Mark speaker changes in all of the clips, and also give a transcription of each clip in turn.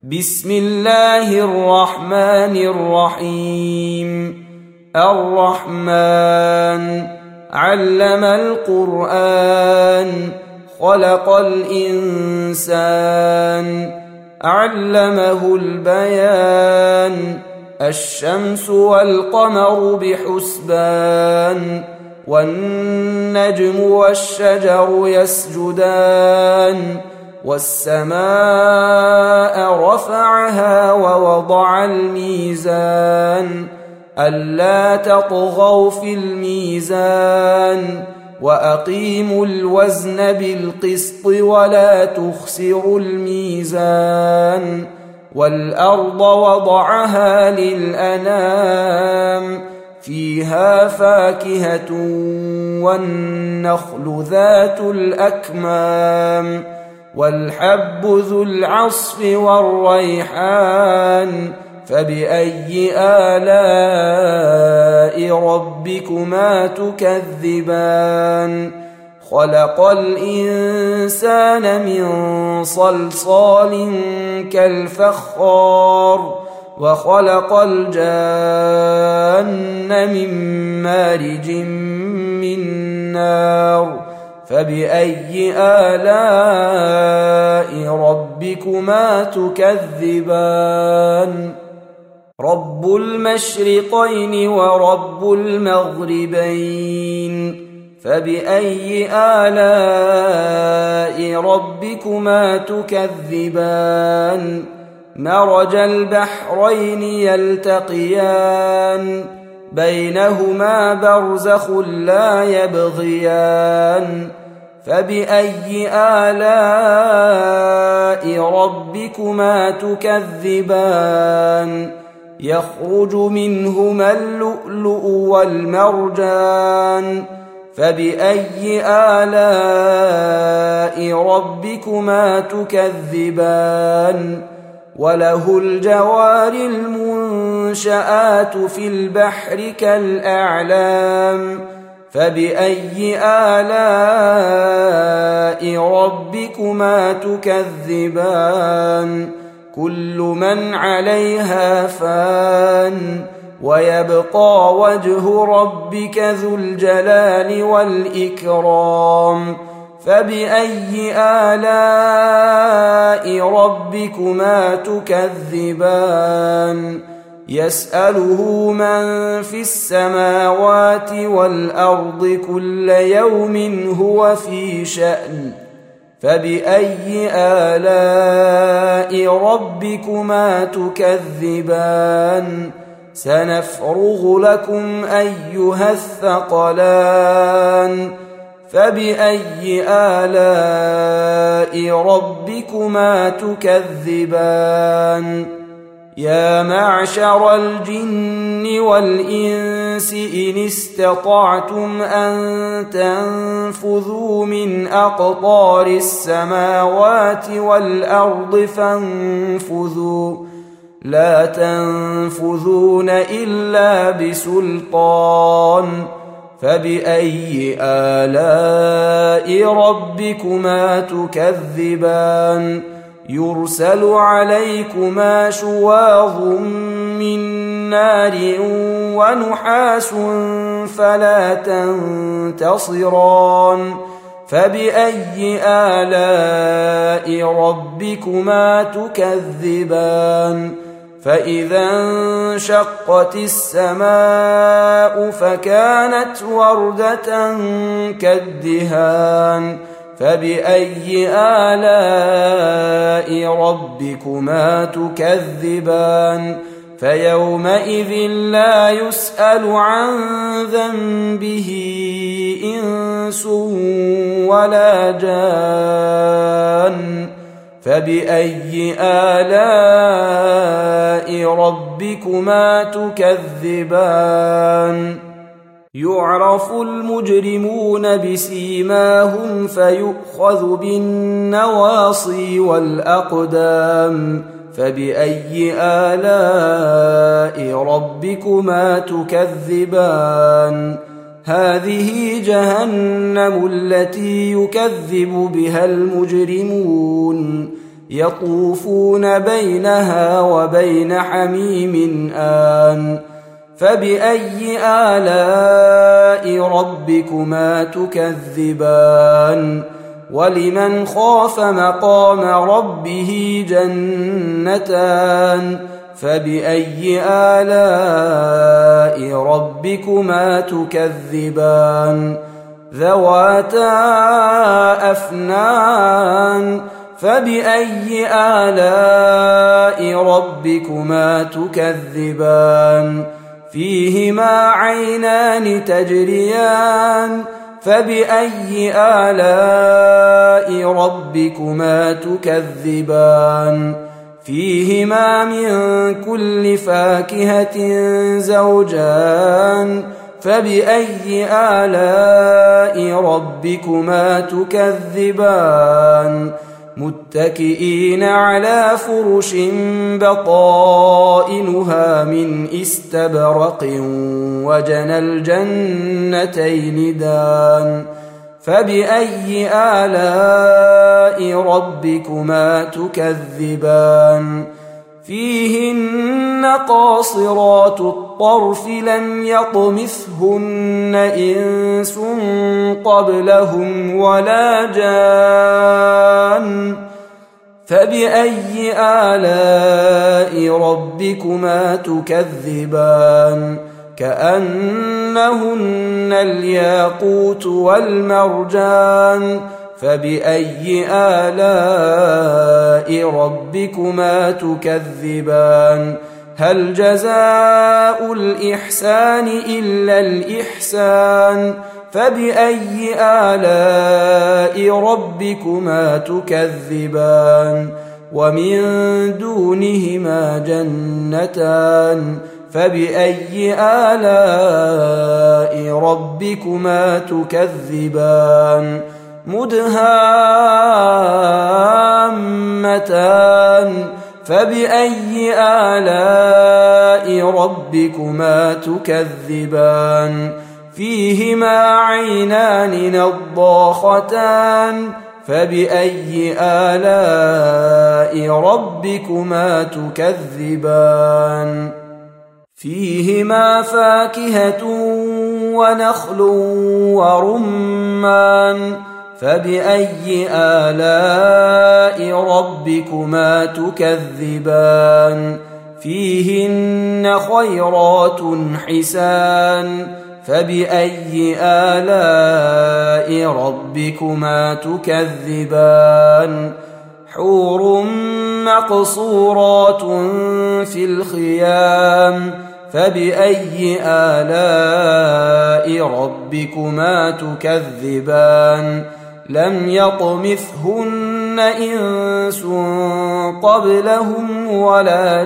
Speaker 1: بسم الله الرحمن الرحيم. الرحمن علم القرآن خلق الإنسان علمه البيان الشمس والقمر بحسبان والنجم والشجر يسجدان والسماء رفعها ووضع الميزان ألا تطغوا في الميزان وأقيموا الوزن بالقسط ولا تخسروا الميزان والأرض وضعها للأنام فيها فاكهة والنخل ذات الأكمام والحب ذو العصف والريحان فبأي آلاء ربكما تكذبان خلق الإنسان من صلصال كالفخار وخلق الجان من مارج من نار فبأي آلاء ربكما تكذبان رب المشرقين ورب المغربين فبأي آلاء ربكما تكذبان مرج البحرين يلتقيان بينهما برزخ لا يبغيان فبأي آلاء ربكما تكذبان يخرج منهما اللؤلؤ والمرجان فبأي آلاء ربكما تكذبان وله الجوار المنشآت في البحر كالأعلام فبأي آلاء ربكما تكذبان كل من عليها فان ويبقى وجه ربك ذو الجلال والإكرام فبأي آلاء ربكما تكذبان يسأله من في السماوات والأرض كل يوم هو في شأن فبأي آلاء ربكما تكذبان سنفرغ لكم أيها الثقلان فبأي آلاء ربكما تكذبان يا معشر الجن والإنس إن استطعتم أن تنفذوا من أقطار السماوات والأرض فانفذوا لا تنفذون إلا بسلطان فبأي آلاء ربكما تكذبان يرسل عليكما شواظ من نار ونحاس فلا تنتصران فبأي آلاء ربكما تكذبان فإذا انشقت السماء فكانت وردة كالدهان فبأي آلاء ربكما تكذبان فيومئذ لا يسأل عن ذنبه إنس ولا جان فبأي آلاء ربكما تكذبان يعرف المجرمون بسيماهم فيؤخذ بالنواصي والأقدام فبأي آلاء ربكما تكذبان هذه جهنم التي يكذب بها المجرمون يطوفون بينها وبين حميم آن فبأي آلاء ربكما تكذبان ولمن خاف مقام ربه جنتان فبأي آلاء ربكما تكذبان ذواتا أفنان فبأي آلاء ربكما تكذبان فيهما عينان تجريان فبأي آلاء ربكما تكذبان فيهما من كل فاكهة زوجان فبأي آلاء ربكما تكذبان متكئين على فرش بطائنها من استبرق وجنى الجنتين دان فبأي آلاء ربكما تكذبان فيهن قاصرات الطرف لم يطمثهن إنس قبلهم ولا جان فبأي آلاء ربكما تكذبان كأنهن الياقوت والمرجان فبأي آلاء ربكما تكذبان هل جزاء الإحسان إلا الإحسان فبأي آلاء ربكما تكذبان ومن دونهما جنتان فبأي آلاء ربكما تكذبان مدهامتان فبأي آلاء ربكما تكذبان فيهما عينان نضاختان فبأي آلاء ربكما تكذبان فيهما فاكهة ونخل ورمان فبأي آلاء ربكما تكذبان فيهن خيرات حسان فبأي آلاء ربكما تكذبان حور مقصورات في الخيام فبأي آلاء ربكما تكذبان لم يطمثهن إنس قبلهم ولا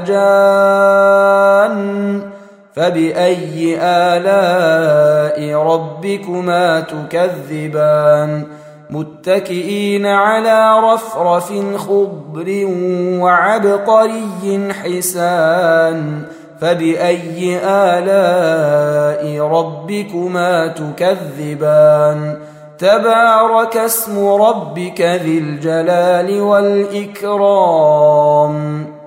Speaker 1: جان فبأي آلاء ربكما تكذبان متكئين على رفرف خضر وعبقري حسان فبأي آلاء ربكما تكذبان تبارك اسم ربك ذي الجلال والإكرام